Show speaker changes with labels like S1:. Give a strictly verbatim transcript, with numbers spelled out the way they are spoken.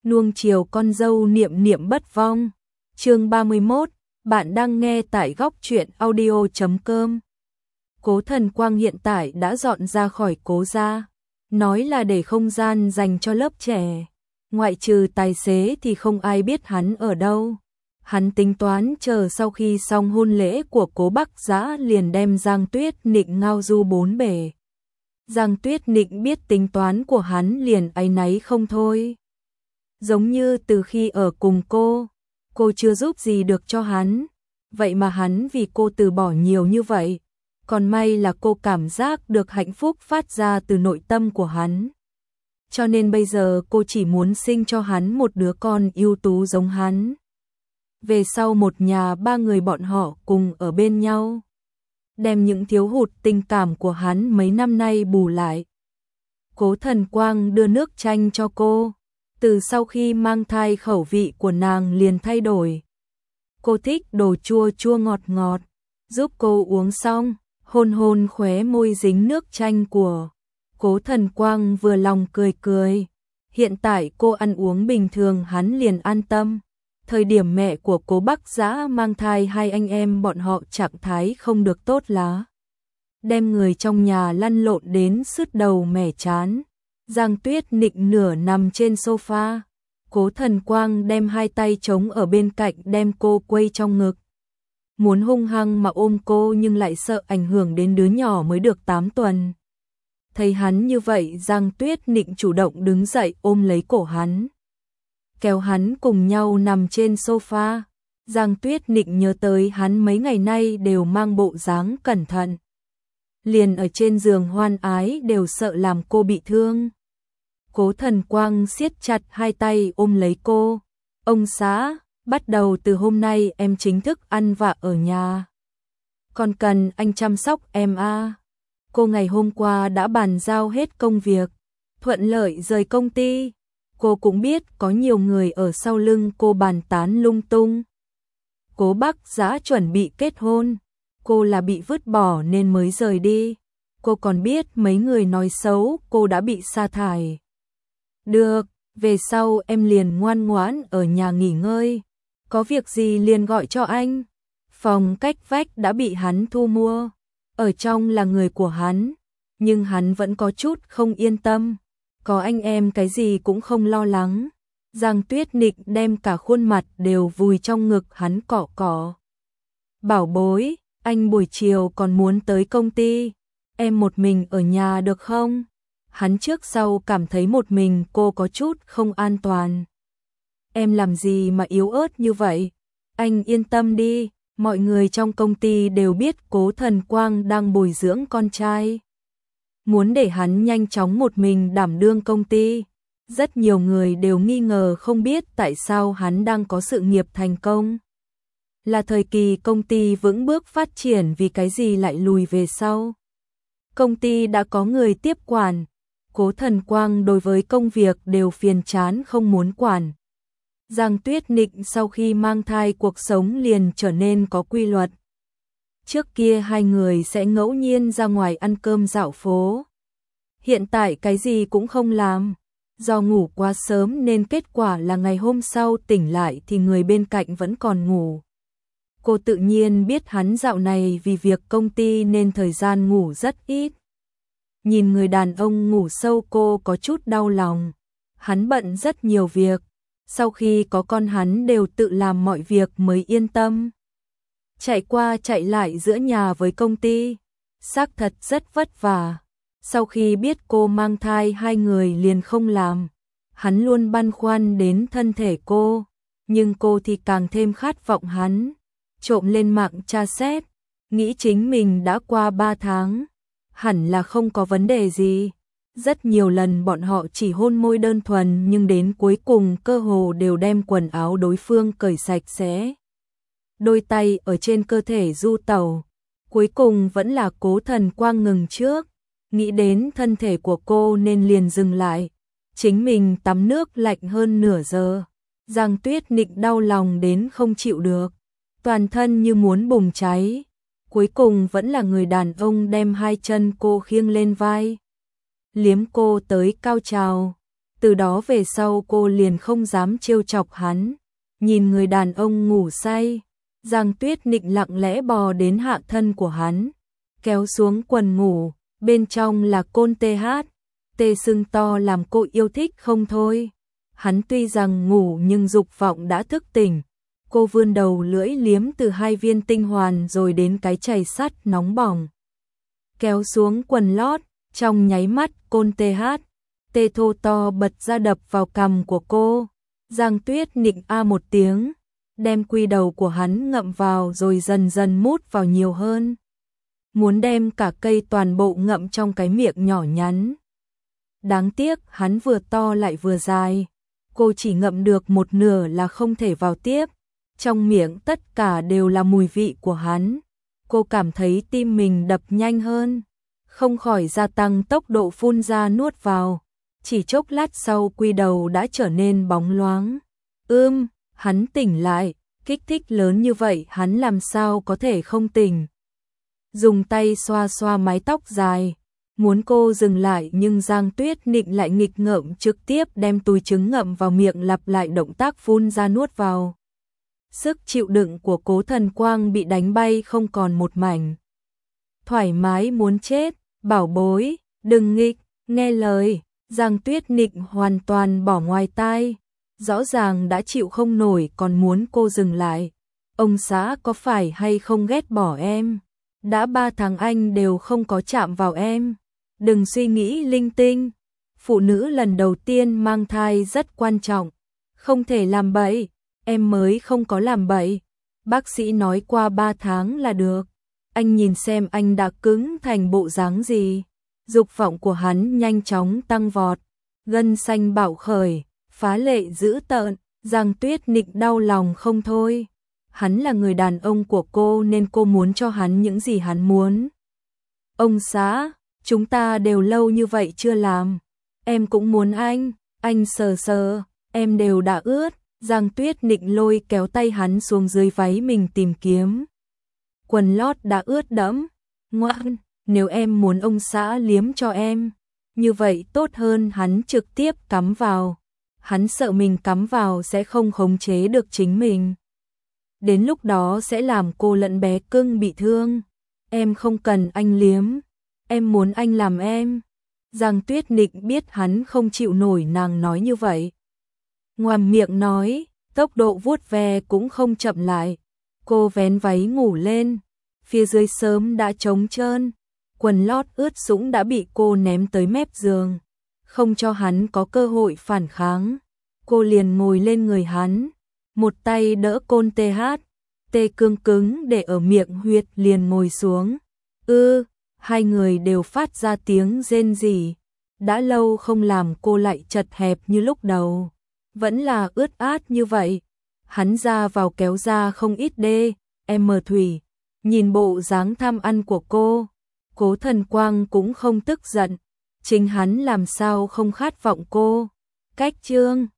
S1: nuông chiều con dâu niệm niệm bất vong. Chương ba mươi mốt, bạn đang nghe tại góc truyện audio chấm com. Cố Thần Quang hiện tại đã dọn ra khỏi Cố gia, nói là để không gian dành cho lớp trẻ, ngoại trừ tài xế thì không ai biết hắn ở đâu. Hắn tính toán chờ sau khi xong hôn lễ của Cố Bắc Dã liền đem Giang Tuyết Nịnh ngao du bốn bể. Giang Tuyết Nịnh biết tính toán của hắn liền áy náy không thôi. Giống như từ khi ở cùng cô, cô chưa giúp gì được cho hắn, vậy mà hắn vì cô từ bỏ nhiều như vậy. Còn may là cô cảm giác được hạnh phúc phát ra từ nội tâm của hắn. Cho nên bây giờ cô chỉ muốn sinh cho hắn một đứa con ưu tú giống hắn. Về sau một nhà ba người bọn họ cùng ở bên nhau, đem những thiếu hụt tình cảm của hắn mấy năm nay bù lại. Cố Thần Quang đưa nước chanh cho cô. Từ sau khi mang thai khẩu vị của nàng liền thay đổi. Cô thích đồ chua chua ngọt ngọt, giúp cô uống xong, hôn hôn khóe môi dính nước chanh của Cố Thần Quang vừa lòng cười cười. Hiện tại cô ăn uống bình thường hắn liền an tâm. Thời điểm mẹ của Cố Bắc Dã mang thai hai anh em bọn họ trạng thái không được tốt lá. Đem người trong nhà lăn lộn đến sứt đầu mẻ chán. Giang Tuyết Nịnh nửa nằm trên sofa. Cố Thần Quang đem hai tay trống ở bên cạnh đem cô quây trong ngực. Muốn hung hăng mà ôm cô nhưng lại sợ ảnh hưởng đến đứa nhỏ mới được tám tuần. Thấy hắn như vậy Giang Tuyết Nịnh chủ động đứng dậy ôm lấy cổ hắn. Kéo hắn cùng nhau nằm trên sofa. Giang Tuyết Nịnh nhớ tới hắn mấy ngày nay đều mang bộ dáng cẩn thận. Liền ở trên giường hoan ái đều sợ làm cô bị thương. Cố Thần Quang siết chặt hai tay ôm lấy cô. Ông xã, bắt đầu từ hôm nay em chính thức ăn vạ ở nhà. Còn cần anh chăm sóc em à. Cô ngày hôm qua đã bàn giao hết công việc, thuận lợi rời công ty. Cô cũng biết có nhiều người ở sau lưng cô bàn tán lung tung. Cố Bắc Dã chuẩn bị kết hôn, cô là bị vứt bỏ nên mới rời đi. Cô còn biết mấy người nói xấu cô đã bị sa thải. Được, về sau em liền ngoan ngoãn ở nhà nghỉ ngơi. Có việc gì liền gọi cho anh. Phòng cách vách đã bị hắn thu mua. Ở trong là người của hắn, nhưng hắn vẫn có chút không yên tâm. Có anh em cái gì cũng không lo lắng. Giang Tuyết Nịnh đem cả khuôn mặt đều vùi trong ngực hắn cọ cọ. Bảo bối, anh buổi chiều còn muốn tới công ty. Em một mình ở nhà được không? Hắn trước sau cảm thấy một mình cô có chút không an toàn. Em làm gì mà yếu ớt như vậy? Anh yên tâm đi, mọi người trong công ty đều biết Cố Thần Quang đang bồi dưỡng con trai. Muốn để hắn nhanh chóng một mình đảm đương công ty. Rất nhiều người đều nghi ngờ không biết tại sao hắn đang có sự nghiệp thành công. Là thời kỳ công ty vững bước phát triển vì cái gì lại lùi về sau. Công ty đã có người tiếp quản. Cố Thần Quang đối với công việc đều phiền chán không muốn quản. Giang Tuyết Nịnh sau khi mang thai cuộc sống liền trở nên có quy luật. Trước kia hai người sẽ ngẫu nhiên ra ngoài ăn cơm dạo phố. Hiện tại cái gì cũng không làm. Do ngủ quá sớm nên kết quả là ngày hôm sau tỉnh lại thì người bên cạnh vẫn còn ngủ. Cô tự nhiên biết hắn dạo này vì việc công ty nên thời gian ngủ rất ít. Nhìn người đàn ông ngủ sâu cô có chút đau lòng. Hắn bận rất nhiều việc. Sau khi có con hắn đều tự làm mọi việc mới yên tâm. Chạy qua chạy lại giữa nhà với công ty. Xác thật rất vất vả. Sau khi biết cô mang thai hai người liền không làm. Hắn luôn băn khoăn đến thân thể cô. Nhưng cô thì càng thêm khát vọng hắn. Trộm lên mạng tra xét. Nghĩ chính mình đã qua ba tháng. Hẳn là không có vấn đề gì. Rất nhiều lần bọn họ chỉ hôn môi đơn thuần nhưng đến cuối cùng cơ hồ đều đem quần áo đối phương cởi sạch sẽ. Đôi tay ở trên cơ thể du tẩu. Cuối cùng vẫn là Cố Thần Quang ngừng trước. Nghĩ đến thân thể của cô nên liền dừng lại. Chính mình tắm nước lạnh hơn nửa giờ. Giang Tuyết Nịnh đau lòng đến không chịu được. Toàn thân như muốn bùng cháy. Cuối cùng vẫn là người đàn ông đem hai chân cô khiêng lên vai. Liếm cô tới cao trào. Từ Từ đó về sau cô liền không dám trêu chọc hắn. Nhìn người đàn ông ngủ say, Giang Tuyết Nịnh lặng lẽ bò đến hạ thân của hắn, kéo xuống quần ngủ, bên trong là côn tê hát, tê sưng to làm cô yêu thích không thôi. Hắn tuy rằng ngủ nhưng dục vọng đã thức tỉnh. Cô vươn đầu lưỡi liếm từ hai viên tinh hoàn rồi đến cái chày sắt nóng bỏng. Kéo xuống quần lót, trong nháy mắt côn tê hát, tê thô to bật ra đập vào cằm của cô. Giang Tuyết Nịnh a một tiếng, đem quy đầu của hắn ngậm vào rồi dần dần mút vào nhiều hơn. Muốn đem cả cây toàn bộ ngậm trong cái miệng nhỏ nhắn. Đáng tiếc hắn vừa to lại vừa dài. Cô chỉ ngậm được một nửa là không thể vào tiếp. Trong miệng tất cả đều là mùi vị của hắn. Cô cảm thấy tim mình đập nhanh hơn, không khỏi gia tăng tốc độ phun ra nuốt vào. Chỉ chốc lát sau quy đầu đã trở nên bóng loáng. Ưm, hắn tỉnh lại, kích thích lớn như vậy hắn làm sao có thể không tỉnh. Dùng tay xoa xoa mái tóc dài, muốn cô dừng lại nhưng Giang Tuyết Nịnh lại nghịch ngợm trực tiếp đem túi trứng ngậm vào miệng lặp lại động tác phun ra nuốt vào. Sức chịu đựng của Cố Thần Quang bị đánh bay không còn một mảnh. Thoải mái muốn chết, bảo bối, đừng nghịch, nghe lời. Giang Tuyết Nịnh hoàn toàn bỏ ngoài tai, rõ ràng đã chịu không nổi còn muốn cô dừng lại. Ông xã có phải hay không ghét bỏ em? Đã ba tháng anh đều không có chạm vào em. Đừng suy nghĩ linh tinh. Phụ nữ lần đầu tiên mang thai rất quan trọng. Không thể làm bậy. Em mới không có làm bậy. Bác sĩ nói qua ba tháng là được. Anh nhìn xem anh đã cứng thành bộ dáng gì. Dục vọng của hắn nhanh chóng tăng vọt. Gân xanh bạo khởi, phá lệ dữ tợn. Giang Tuyết Nịnh đau lòng không thôi. Hắn là người đàn ông của cô nên cô muốn cho hắn những gì hắn muốn. Ông xã, chúng ta đều lâu như vậy chưa làm. Em cũng muốn anh, anh sờ sờ, em đều đã ướt. Giang Tuyết Nịnh lôi kéo tay hắn xuống dưới váy mình tìm kiếm. Quần lót đã ướt đẫm. Ngoan, nếu em muốn ông xã liếm cho em, như vậy tốt hơn hắn trực tiếp cắm vào. Hắn sợ mình cắm vào sẽ không khống chế được chính mình. Đến lúc đó sẽ làm cô lẫn bé cưng bị thương. Em không cần anh liếm, em muốn anh làm em. Giang Tuyết Nịnh biết hắn không chịu nổi nàng nói như vậy. Ngoàm miệng nói, tốc độ vuốt ve cũng không chậm lại. Cô vén váy ngủ lên, phía dưới sớm đã trống trơn. Quần lót ướt sũng đã bị cô ném tới mép giường, không cho hắn có cơ hội phản kháng. Cô liền ngồi lên người hắn, một tay đỡ côn tê hát, tê cương cứng để ở miệng huyệt liền ngồi xuống. Ư, hai người đều phát ra tiếng rên rỉ. Đã lâu không làm cô lại chật hẹp như lúc đầu, vẫn là ướt át như vậy. Hắn ra vào kéo ra không ít đê, em mờ thủy, nhìn bộ dáng tham ăn của cô. Cố Thần Quang cũng không tức giận, chính hắn làm sao không khát vọng cô. Cách chương